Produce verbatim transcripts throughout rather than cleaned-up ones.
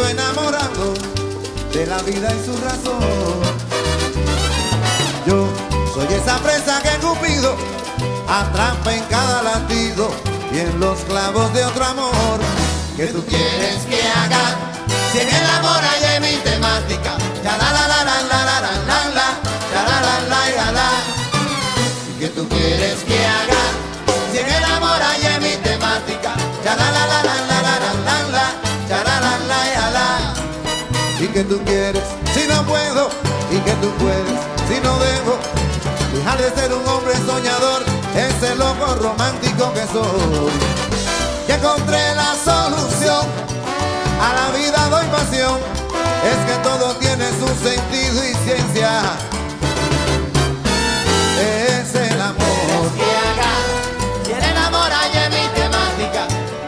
siento enamorado de la vida y su razón. Yo soy esa presa que Cupido atrapa en cada latido y en los clavos de otro amor. ¿Qué tú quieres que haga? Si en el amor hay mi temática, ya la la la la la la la la, ya la la la la la. ¿Qué tú quieres que haga? Si en el amor hay mi temática, ya la la la la la la la la, ya la la la la la. ¿Y qué tú quieres si no puedo? ¿Y qué tú puedes si no dejo? Dejar de ser un hombre soñador, ese loco romántico que soy. Ya encontré la solución, a la vida doy pasión, es que todo tiene su sentido y ciencia. Es el amor. ¿Qué haga? Si el amor hay en mi temática.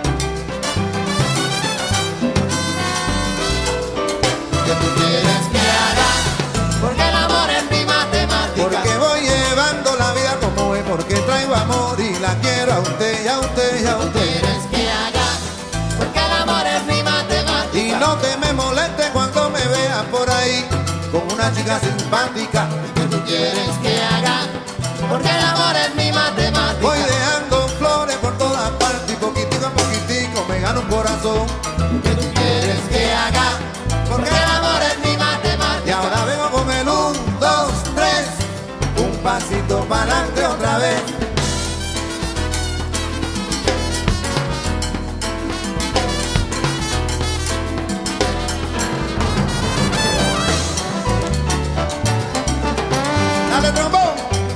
¿Qué tú quieres que haga? Porque el amor es mi matemática. Porque voy llevando la vida como es, porque traigo amor y la quiero a usted y a usted y a usted. ¿Quieres que haga? Porque el amor es mi matemática. Y no te me moleste cuando me veas por ahí con una chica simpática. ¿Qué tú quieres que haga? Porque el amor es mi matemática. Voy dejando flores por todas partes y poquitico a poquitico me gano un corazón. ¿Qué tú quieres que haga? Porque el amor es mi matemática. Y ahora vengo con el un, dos, tres, un pasito para adelante otra vez. Dale, trombón.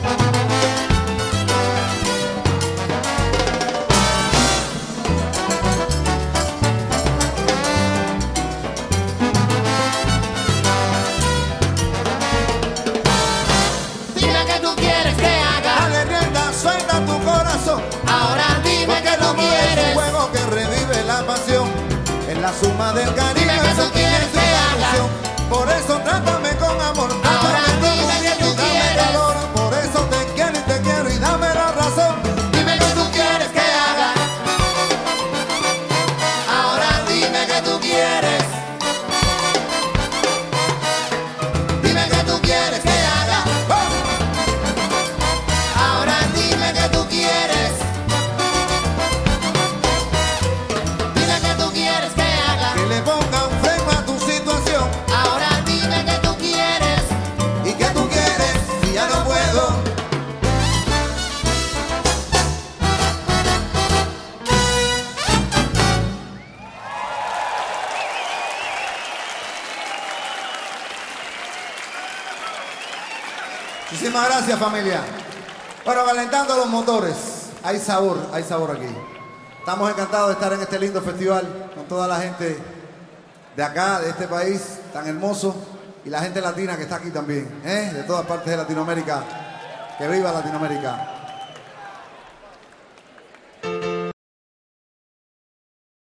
Dime que tú quieres que haga. Dale rienda suelta a tu corazón. Ahora dime Porque que el tú amor es un quieres. juego que revive la pasión. Es la suma del cariño. Dime que tú eso quieres tiene su que haga. solución. Por eso trátame con amor. Ahora Trátame dime con que cariño tú y dame quieres. calor. Por eso te quiero y te quiero y dame la razón. Dime que tú quieres que haga. Ahora dime que tú quieres. Dime que tú quieres que haga. Ahora dime que tú quieres. Dime que tú quieres que haga. Que le ponga un freno a tu situación. Ahora dime que tú quieres. ¿Y qué tú quieres si ya no puedo? Muchísimas gracias, familia. Bueno, calentando los motores. Hay sabor, hay sabor aquí. Estamos encantados de estar en este lindo festival con toda la gente de acá, de este país tan hermoso, y la gente latina que está aquí también, ¿eh? De todas partes de Latinoamérica. Que viva Latinoamérica.